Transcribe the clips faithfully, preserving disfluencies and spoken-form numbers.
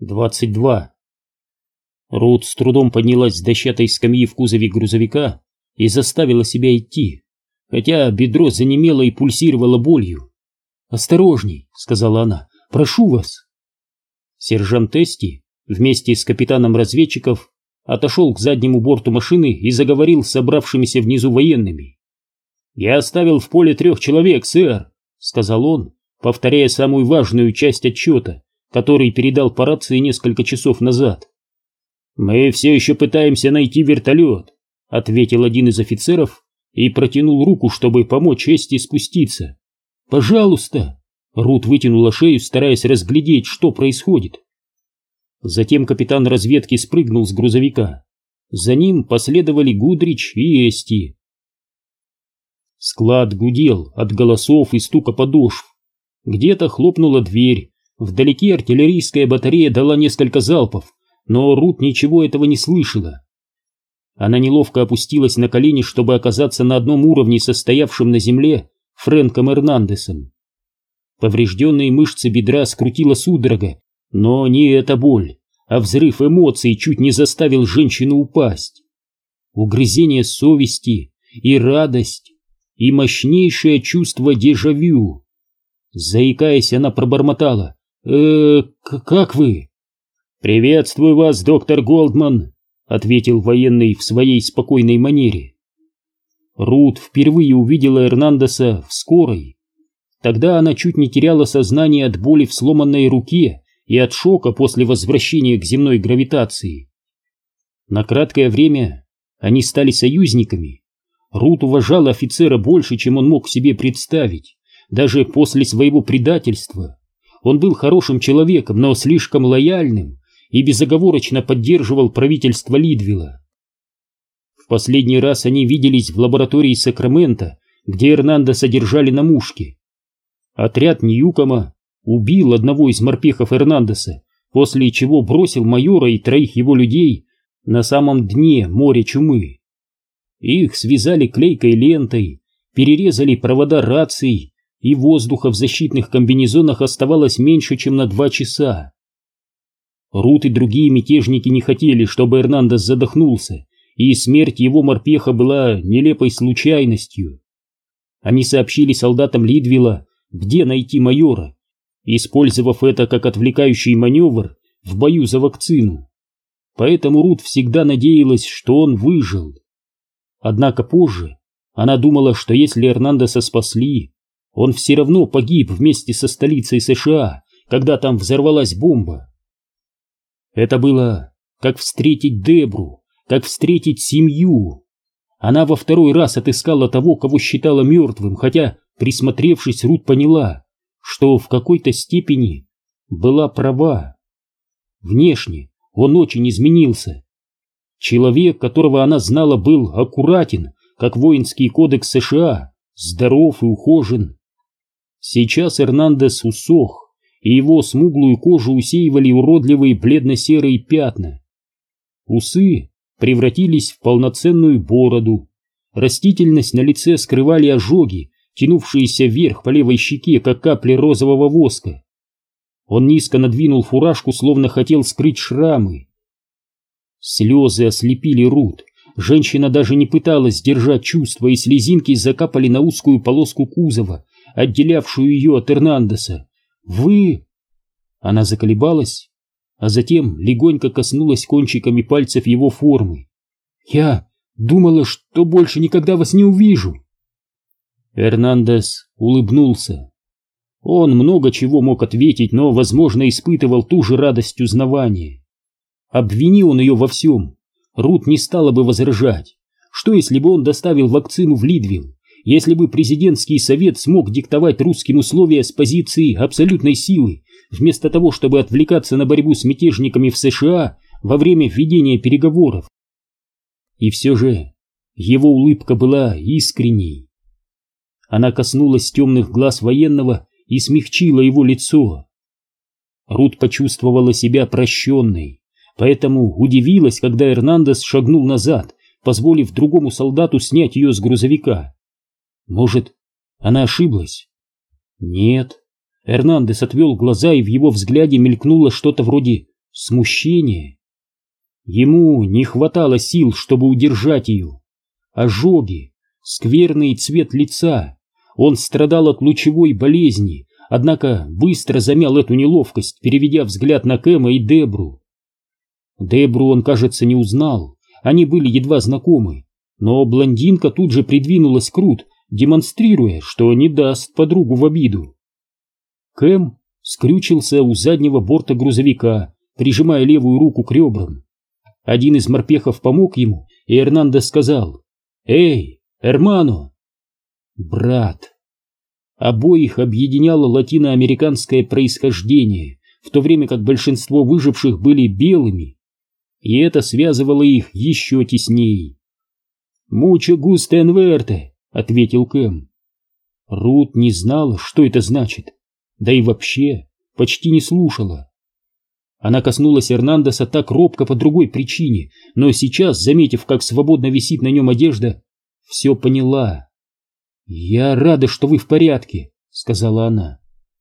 двадцать два. Рут с трудом поднялась с дощатой скамьи в кузове грузовика и заставила себя идти, хотя бедро занемело и пульсировало болью. «Осторожней», — сказала она, — «прошу вас». Сержант Эсти вместе с капитаном разведчиков отошел к заднему борту машины и заговорил с собравшимися внизу военными. «Я оставил в поле трех человек, сэр», — сказал он, повторяя самую важную часть отчета, который передал по рации несколько часов назад. «Мы все еще пытаемся найти вертолет», — ответил один из офицеров и протянул руку, чтобы помочь Эсти спуститься. «Пожалуйста!» — Рут вытянула шею, стараясь разглядеть, что происходит. Затем капитан разведки спрыгнул с грузовика. За ним последовали Гудрич и Эсти. Склад гудел от голосов и стука подошв. Где-то хлопнула дверь, вдалеке артиллерийская батарея дала несколько залпов, но Рут ничего этого не слышала. Она неловко опустилась на колени, чтобы оказаться на одном уровне со стоявшим на земле Фрэнком Эрнандесом. Поврежденные мышцы бедра скрутила судорога, но не эта боль, а взрыв эмоций чуть не заставил женщину упасть. Угрызение совести и радость, и мощнейшее чувство дежавю. Заикаясь, она пробормотала: «Э, как вы?» «Приветствую вас, доктор Голдман», — ответил военный в своей спокойной манере. Рут впервые увидела Эрнандеса в скорой. Тогда она чуть не теряла сознание от боли в сломанной руке и от шока после возвращения к земной гравитации. На краткое время они стали союзниками. Рут уважала офицера больше, чем он мог себе представить, даже после своего предательства. Он был хорошим человеком, но слишком лояльным, и безоговорочно поддерживал правительство Лидвилла. В последний раз они виделись в лаборатории Сакрамента, где Эрнандеса держали на мушке. Отряд Ньюкома убил одного из морпехов Эрнандеса, после чего бросил майора и троих его людей на самом дне моря чумы. Их связали клейкой лентой, перерезали провода раций, и воздуха в защитных комбинезонах оставалось меньше, чем на два часа. Рут и другие мятежники не хотели, чтобы Эрнандес задохнулся, и смерть его морпеха была нелепой случайностью. Они сообщили солдатам Лидвилла, где найти майора, использовав это как отвлекающий маневр в бою за вакцину. Поэтому Рут всегда надеялась, что он выжил. Однако позже она думала, что если Эрнандеса спасли, он все равно погиб вместе со столицей США, когда там взорвалась бомба. Это было как встретить Дебру, как встретить семью. Она во второй раз отыскала того, кого считала мертвым, хотя, присмотревшись, Рут поняла, что в какой-то степени была права. Внешне он очень изменился. Человек, которого она знала, был аккуратен, как воинский кодекс США, здоров и ухожен. Сейчас Эрнандес усох, и его смуглую кожу усеивали уродливые бледно-серые пятна. Усы превратились в полноценную бороду. Растительность на лице скрывали ожоги, тянувшиеся вверх по левой щеке, как капли розового воска. Он низко надвинул фуражку, словно хотел скрыть шрамы. Слезы ослепили Рут. Женщина даже не пыталась сдержать чувства, и слезинки закапали на узкую полоску кузова, отделявшую ее от Эрнандеса. «Вы...» Она заколебалась, а затем легонько коснулась кончиками пальцев его формы. «Я думала, что больше никогда вас не увижу». Эрнандес улыбнулся. Он много чего мог ответить, но, возможно, испытывал ту же радость узнавания. Обвини он ее во всем, Рут не стала бы возражать. Что, если бы он доставил вакцину в Лидвилл? Если бы президентский совет смог диктовать русским условия с позиции абсолютной силы, вместо того, чтобы отвлекаться на борьбу с мятежниками в США во время ведения переговоров? И все же его улыбка была искренней. Она коснулась темных глаз военного и смягчила его лицо. Рут почувствовала себя прощенной, поэтому удивилась, когда Эрнандес шагнул назад, позволив другому солдату снять ее с грузовика. Может, она ошиблась? Нет. Эрнандес отвел глаза, и в его взгляде мелькнуло что-то вроде смущение. Ему не хватало сил, чтобы удержать ее. Ожоги, скверный цвет лица. Он страдал от лучевой болезни, однако быстро замял эту неловкость, переведя взгляд на Кэма и Дебру. Дебру он, кажется, не узнал, они были едва знакомы, но блондинка тут же придвинулась к Рут, демонстрируя, что не даст подругу в обиду. Кэм скрючился у заднего борта грузовика, прижимая левую руку к ребрам. Один из морпехов помог ему, и Эрнандес сказал: «Эй, эрмано!» Брат. Обоих объединяло латиноамериканское происхождение, в то время как большинство выживших были белыми, и это связывало их еще теснее. «Мучо густо энверте», — ответил Кэм. Рут не знала, что это значит, да и вообще почти не слушала. Она коснулась Эрнандеса так робко по другой причине, но сейчас, заметив, как свободно висит на нем одежда, все поняла. «Я рада, что вы в порядке», — сказала она.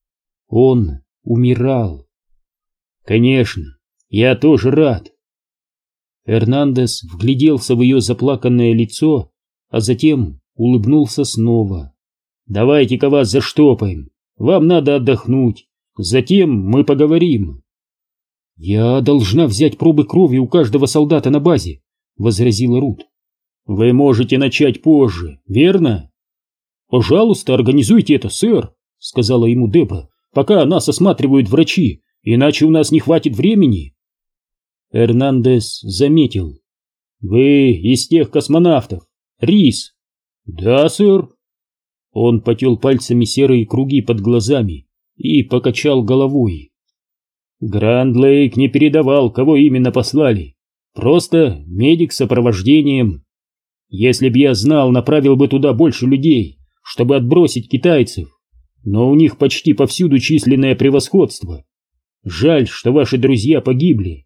Он умирал. «Конечно, я тоже рад». Эрнандес вгляделся в ее заплаканное лицо, а затем улыбнулся снова. «Давайте-ка вас заштопаем, вам надо отдохнуть, затем мы поговорим». «Я должна взять пробы крови у каждого солдата на базе», — возразила Рут. «Вы можете начать позже, верно?» «Пожалуйста, организуйте это, сэр», — сказала ему Дебра, «пока нас осматривают врачи, иначе у нас не хватит времени». Эрнандес заметил: «Вы из тех космонавтов, Рис?» «Да, сэр». Он потел пальцами серые круги под глазами и покачал головой. Гранд Лейк не передавал, кого именно послали. Просто медик с сопровождением. Если б я знал, направил бы туда больше людей, чтобы отбросить китайцев. Но у них почти повсюду численное превосходство. Жаль, что ваши друзья погибли».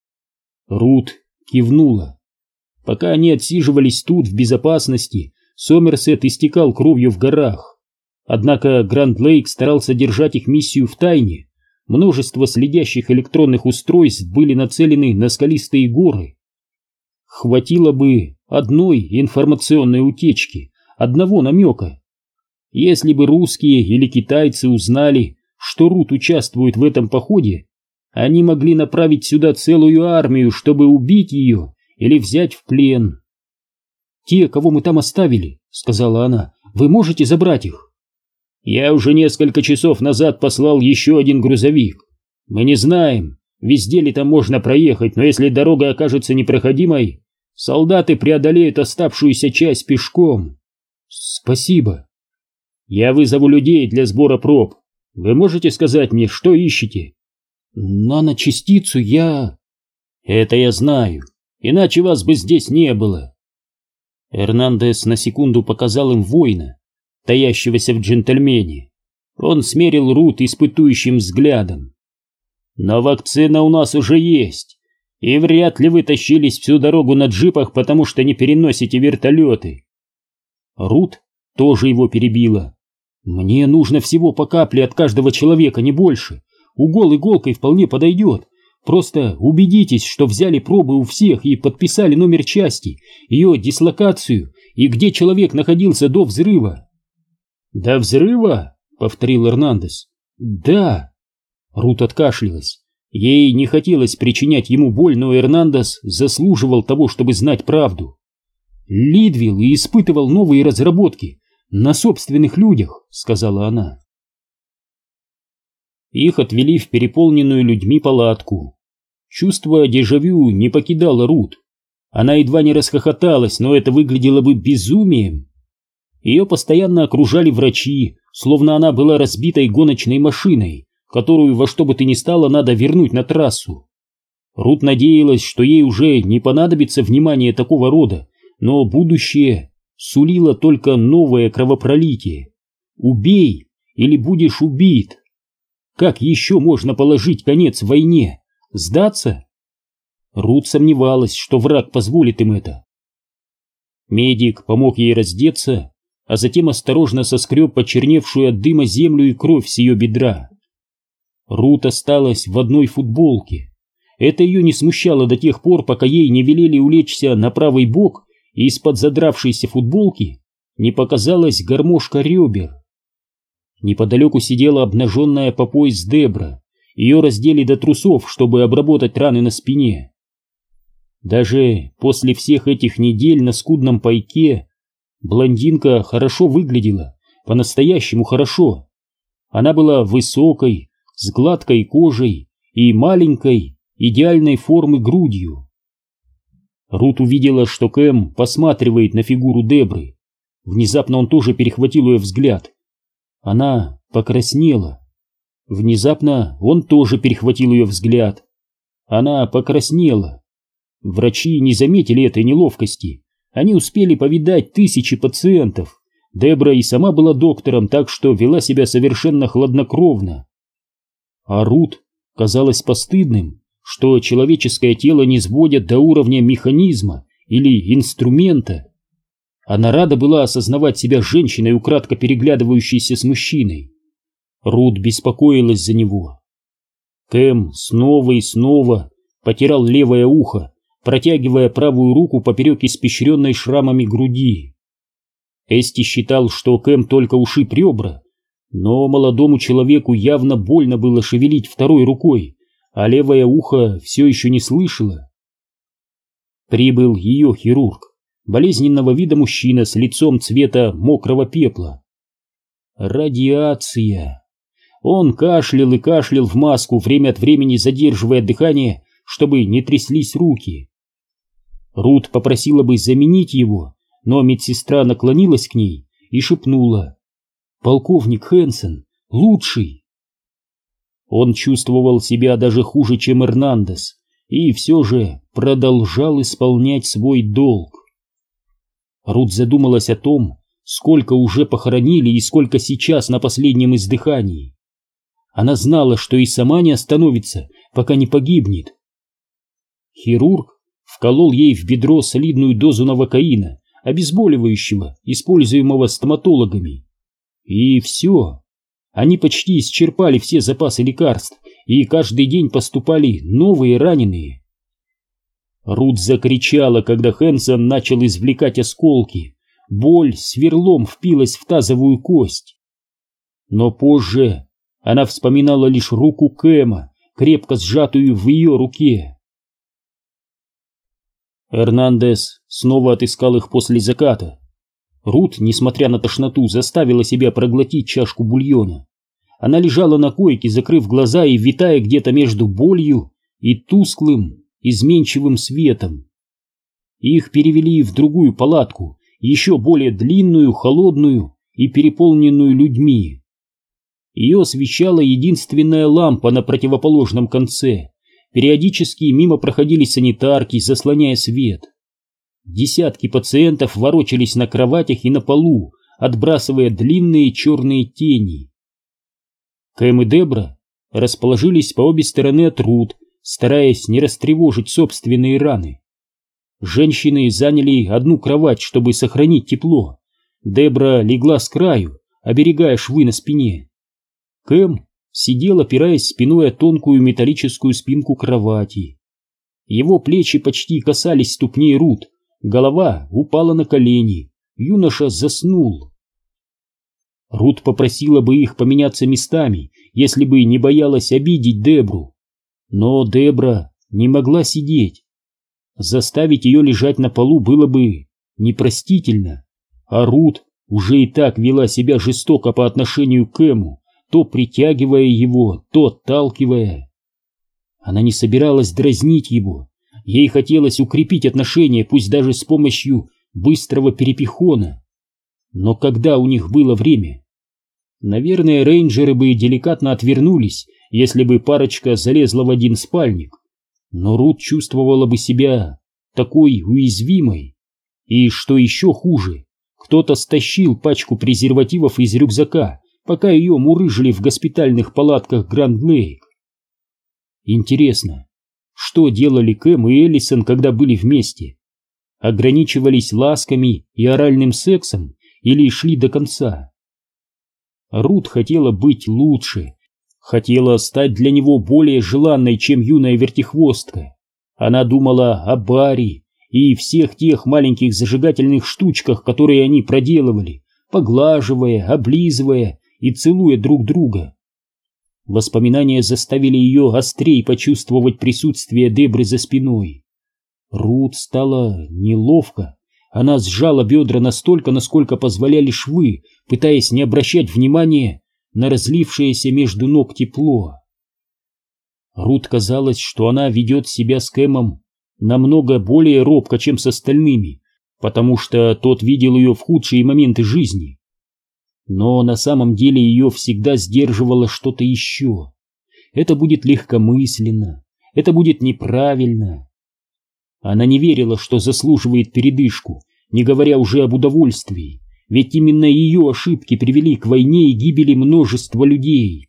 Рут кивнула. Пока они отсиживались тут в безопасности, Сомерсет истекал кровью в горах. Однако Гранд Лейк старался держать их миссию в тайне. Множество следящих электронных устройств были нацелены на скалистые горы. Хватило бы одной информационной утечки, одного намека. Если бы русские или китайцы узнали, что Рут участвует в этом походе, они могли направить сюда целую армию, чтобы убить ее или взять в плен. «Те, кого мы там оставили, — сказала она, — вы можете забрать их?» «Я уже несколько часов назад послал еще один грузовик. Мы не знаем, везде ли там можно проехать, но если дорога окажется непроходимой, солдаты преодолеют оставшуюся часть пешком». «Спасибо». «Я вызову людей для сбора проб. Вы можете сказать мне, что ищете?» «Наночастицу я...» «Это я знаю, иначе вас бы здесь не было». Эрнандес на секунду показал им воина, таящегося в джентльмене. Он смерил Рут испытующим взглядом. «Но вакцина у нас уже есть, и вряд ли вы тащились всю дорогу на джипах, потому что не переносите вертолеты». Рут тоже его перебила. «Мне нужно всего по капле от каждого человека, не больше. Укол иголкой вполне подойдет. Просто убедитесь, что взяли пробы у всех и подписали номер части, ее дислокацию и где человек находился до взрыва». «До взрыва?» — повторил Эрнандес. «Да». Рут откашлялась. Ей не хотелось причинять ему боль, но Эрнандес заслуживал того, чтобы знать правду. «Лидвилл испытывал новые разработки на собственных людях», — сказала она. Их отвели в переполненную людьми палатку. Чувство дежавю не покидало Рут. Она едва не расхохоталась, но это выглядело бы безумием. Ее постоянно окружали врачи, словно она была разбитой гоночной машиной, которую во что бы то ни стало надо вернуть на трассу. Рут надеялась, что ей уже не понадобится внимание такого рода, но будущее сулило только новое кровопролитие. Убей или будешь убит. Как еще можно положить конец войне? Сдаться? Рут сомневалась, что враг позволит им это. Медик помог ей раздеться, а затем осторожно соскреб почерневшую от дыма землю и кровь с ее бедра. Рут осталась в одной футболке. Это ее не смущало до тех пор, пока ей не велели улечься на правый бок, и из-под задравшейся футболки не показалась гармошка ребер. Неподалеку сидела обнаженная по пояс Дебра. Ее раздели до трусов, чтобы обработать раны на спине. Даже после всех этих недель на скудном пайке блондинка хорошо выглядела, по-настоящему хорошо. Она была высокой, с гладкой кожей и маленькой, идеальной формы грудью. Рут увидела, что Кэм посматривает на фигуру Дебры. Внезапно он тоже перехватил ее взгляд. Она покраснела. Внезапно он тоже перехватил ее взгляд. Она покраснела. Врачи не заметили этой неловкости. Они успели повидать тысячи пациентов. Дебра и сама была доктором, так что вела себя совершенно хладнокровно. А Рут казалось постыдным, что человеческое тело не сводят до уровня механизма или инструмента. Она рада была осознавать себя женщиной, украдко переглядывающейся с мужчиной. Рут беспокоилась за него. Кэм снова и снова потирал левое ухо, протягивая правую руку поперек испещренной шрамами груди. Эсти считал, что Кэм только ушиб ребра, но молодому человеку явно больно было шевелить второй рукой, а левое ухо все еще не слышало. Прибыл ее хирург, болезненного вида мужчина с лицом цвета мокрого пепла. Радиация. Он кашлял и кашлял в маску, время от времени задерживая дыхание, чтобы не тряслись руки. Рут попросила бы заменить его, но медсестра наклонилась к ней и шепнула: «Полковник Хэнсон, лучший!» Он чувствовал себя даже хуже, чем Эрнандес, и все же продолжал исполнять свой долг. Рут задумалась о том, сколько уже похоронили и сколько сейчас на последнем издыхании. Она знала, что и сама не остановится, пока не погибнет. Хирург вколол ей в бедро солидную дозу новокаина, обезболивающего, используемого стоматологами. И все. Они почти исчерпали все запасы лекарств, и каждый день поступали новые раненые. Рут закричала, когда Хэнсон начал извлекать осколки. Боль сверлом впилась в тазовую кость. Но позже она вспоминала лишь руку Кэма, крепко сжатую в ее руке. Эрнандес снова отыскал их после заката. Рут, несмотря на тошноту, заставила себя проглотить чашку бульона. Она лежала на койке, закрыв глаза и витая где-то между болью и тусклым, изменчивым светом. Их перевели в другую палатку, еще более длинную, холодную и переполненную людьми. Ее освещала единственная лампа на противоположном конце. Периодически мимо проходили санитарки, заслоняя свет. Десятки пациентов ворочались на кроватях и на полу, отбрасывая длинные черные тени. Кэм и Дебра расположились по обе стороны от Рут, стараясь не растревожить собственные раны. Женщины заняли одну кровать, чтобы сохранить тепло. Дебра легла с краю, оберегая швы на спине. Кэм сидел, опираясь спиной о тонкую металлическую спинку кровати. Его плечи почти касались ступней Рут, голова упала на колени, юноша заснул. Рут попросила бы их поменяться местами, если бы не боялась обидеть Дебру. Но Дебра не могла сидеть. Заставить ее лежать на полу было бы непростительно, а Рут уже и так вела себя жестоко по отношению к Кэму, то притягивая его, то отталкивая. Она не собиралась дразнить его, ей хотелось укрепить отношения, пусть даже с помощью быстрого перепихона. Но когда у них было время? Наверное, рейнджеры бы деликатно отвернулись, если бы парочка залезла в один спальник. Но Рут чувствовала бы себя такой уязвимой. И что еще хуже, кто-то стащил пачку презервативов из рюкзака, пока ее мурыжили в госпитальных палатках Гранд-Лейк. Интересно, что делали Кэм и Эллисон, когда были вместе? Ограничивались ласками и оральным сексом или шли до конца? Рут хотела быть лучше, хотела стать для него более желанной, чем юная вертихвостка. Она думала о Барри и всех тех маленьких зажигательных штучках, которые они проделывали, поглаживая, облизывая и целуя друг друга. Воспоминания заставили ее острей почувствовать присутствие Дебры за спиной. Рут стало неловко. Она сжала бедра настолько, насколько позволяли швы, пытаясь не обращать внимания на разлившееся между ног тепло. Рут казалось, что она ведет себя с Кэмом намного более робко, чем с остальными, потому что тот видел ее в худшие моменты жизни. Но на самом деле ее всегда сдерживало что-то еще. Это будет легкомысленно, это будет неправильно. Она не верила, что заслуживает передышку, не говоря уже об удовольствии, ведь именно ее ошибки привели к войне и гибели множества людей.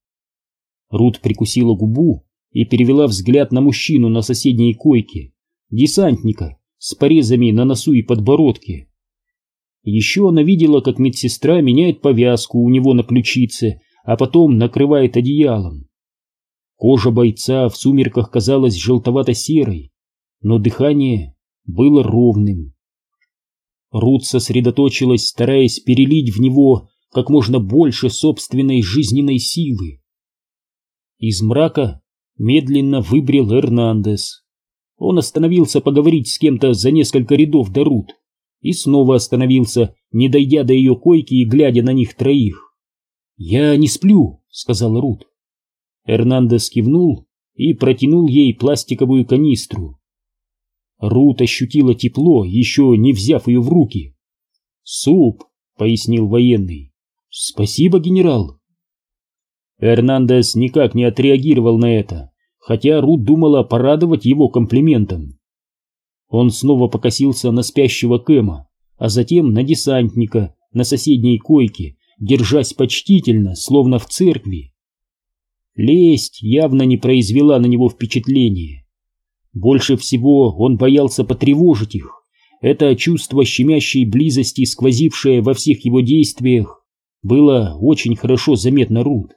Рут прикусила губу и перевела взгляд на мужчину на соседней койке, десантника с порезами на носу и подбородке. Еще она видела, как медсестра меняет повязку у него на ключице, а потом накрывает одеялом. Кожа бойца в сумерках казалась желтовато-серой, но дыхание было ровным. Рут сосредоточилась, стараясь перелить в него как можно больше собственной жизненной силы. Из мрака медленно выбрел Эрнандес. Он остановился поговорить с кем-то за несколько рядов до Рут и снова остановился, не дойдя до ее койки и глядя на них троих. «Я не сплю», — сказала Рут. Эрнандес кивнул и протянул ей пластиковую канистру. Рут ощутила тепло, еще не взяв ее в руки. «Суп», — пояснил военный. «Спасибо, генерал». Эрнандес никак не отреагировал на это, хотя Рут думала порадовать его комплиментом. Он снова покосился на спящего Кэма, а затем на десантника на соседней койке, держась почтительно, словно в церкви. Лесть явно не произвела на него впечатления. Больше всего он боялся потревожить их. Это чувство щемящей близости, сквозившее во всех его действиях, было очень хорошо заметно Рут.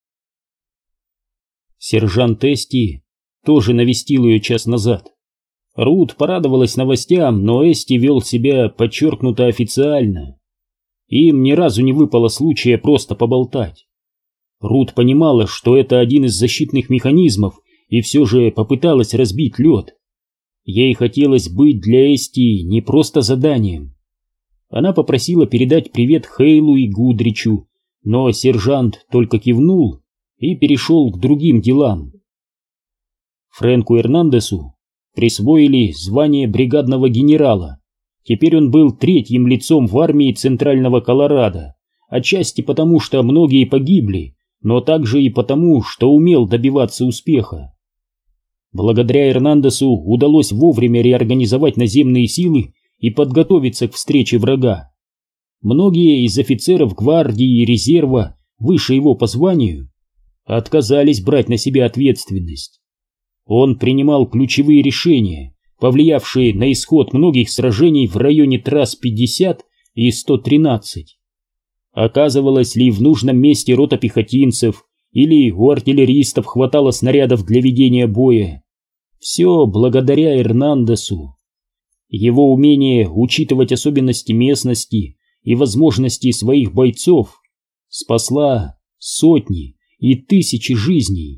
Сержант Эсти тоже навестил ее час назад. Рут порадовалась новостям, но Эсти вел себя подчеркнуто официально. Им ни разу не выпало случая просто поболтать. Рут понимала, что это один из защитных механизмов, и все же попыталась разбить лед. Ей хотелось быть для Эсти не просто заданием. Она попросила передать привет Хейлу и Гудричу, но сержант только кивнул и перешел к другим делам. Фрэнку Эрнандесу присвоили звание бригадного генерала. Теперь он был третьим лицом в армии Центрального Колорадо, отчасти потому, что многие погибли, но также и потому, что умел добиваться успеха. Благодаря Эрнандесу удалось вовремя реорганизовать наземные силы и подготовиться к встрече врага. Многие из офицеров гвардии и резерва, выше его по званию, отказались брать на себя ответственность. Он принимал ключевые решения, повлиявшие на исход многих сражений в районе трасс пятьдесят и сто тринадцать. Оказывалось ли в нужном месте рота пехотинцев или у артиллеристов хватало снарядов для ведения боя? Все благодаря Эрнандесу. Его умение учитывать особенности местности и возможности своих бойцов спасла сотни и тысячи жизней.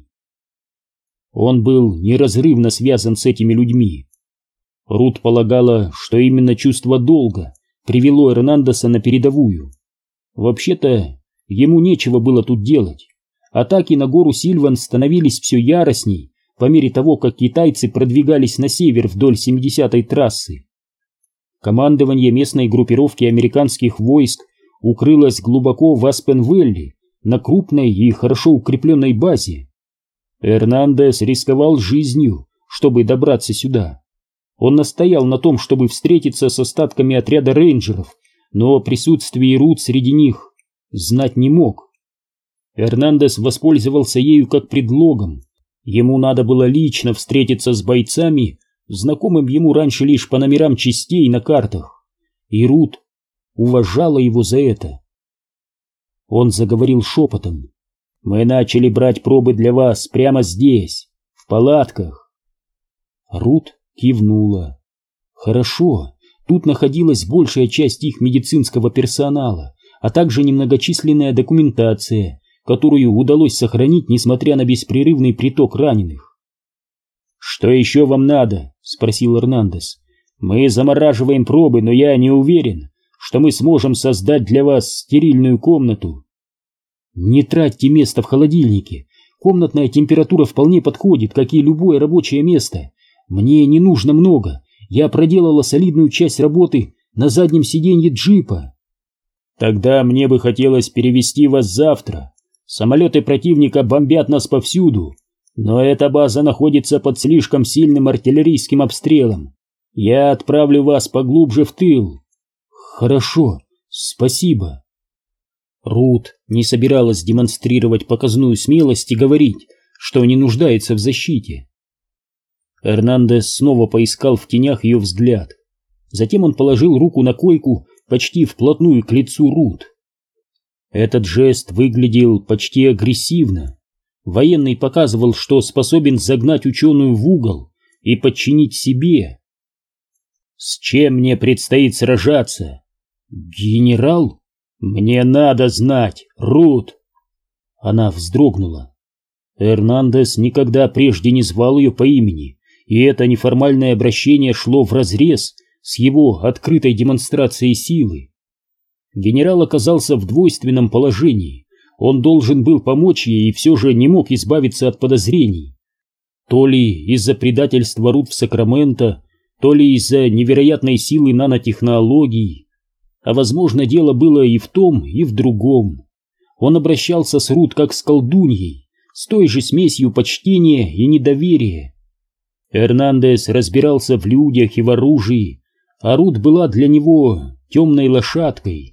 Он был неразрывно связан с этими людьми. Рут полагала, что именно чувство долга привело Эрнандеса на передовую. Вообще-то, ему нечего было тут делать. Атаки на гору Сильван становились все яростней по мере того, как китайцы продвигались на север вдоль семидесятой трассы. Командование местной группировки американских войск укрылось глубоко в Аспен-Вэлли, на крупной и хорошо укрепленной базе. Эрнандес рисковал жизнью, чтобы добраться сюда. Он настоял на том, чтобы встретиться с остатками отряда рейнджеров, но о присутствии Рут среди них знать не мог. Эрнандес воспользовался ею как предлогом. Ему надо было лично встретиться с бойцами, знакомым ему раньше лишь по номерам частей на картах, и Рут уважала его за это. Он заговорил шепотом. Мы начали брать пробы для вас прямо здесь, в палатках. Рут кивнула. Хорошо, тут находилась большая часть их медицинского персонала, а также немногочисленная документация, которую удалось сохранить, несмотря на беспрерывный приток раненых. «Что еще вам надо?» — спросил Эрнандес. «Мы замораживаем пробы, но я не уверен, что мы сможем создать для вас стерильную комнату». «Не тратьте место в холодильнике. Комнатная температура вполне подходит, как и любое рабочее место. Мне не нужно много. Я проделала солидную часть работы на заднем сиденье джипа». «Тогда мне бы хотелось перевести вас завтра. Самолеты противника бомбят нас повсюду, но эта база находится под слишком сильным артиллерийским обстрелом. Я отправлю вас поглубже в тыл». «Хорошо, спасибо». Рут не собиралась демонстрировать показную смелость и говорить, что не нуждается в защите. Эрнандес снова поискал в тенях ее взгляд. Затем он положил руку на койку почти вплотную к лицу Рут. Этот жест выглядел почти агрессивно. Военный показывал, что способен загнать ученую в угол и подчинить себе. «С чем мне предстоит сражаться?» «Генерал?» «Мне надо знать, Рут!» Она вздрогнула. Эрнандес никогда прежде не звал ее по имени, и это неформальное обращение шло вразрез с его открытой демонстрацией силы. Генерал оказался в двойственном положении. Он должен был помочь ей и все же не мог избавиться от подозрений. То ли из-за предательства Рут в Сакраменто, то ли из-за невероятной силы нанотехнологий. А возможно, дело было и в том, и в другом. Он обращался с Рут как с колдуньей, с той же смесью почтения и недоверия. Эрнандес разбирался в людях и в оружии, а Рут была для него темной лошадкой.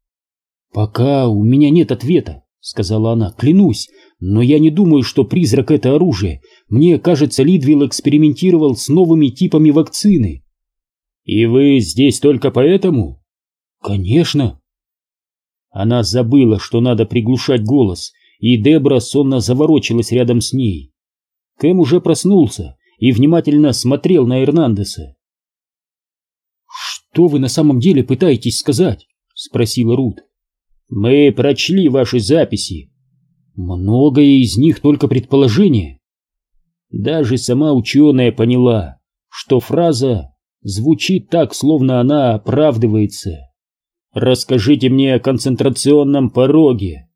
«Пока у меня нет ответа», — сказала она, — «клянусь, но я не думаю, что призрак — это оружие. Мне кажется, Лидвилл экспериментировал с новыми типами вакцины». «И вы здесь только поэтому?» «Конечно». Она забыла, что надо приглушать голос, и Дебра сонно заворочилась рядом с ней. Кэм уже проснулся и внимательно смотрел на Эрнандеса. «Что вы на самом деле пытаетесь сказать?» — спросила Рут. «Мы прочли ваши записи. Многое из них только предположения». Даже сама ученая поняла, что фраза звучит так, словно она оправдывается. «Расскажите мне о концентрационном пороге».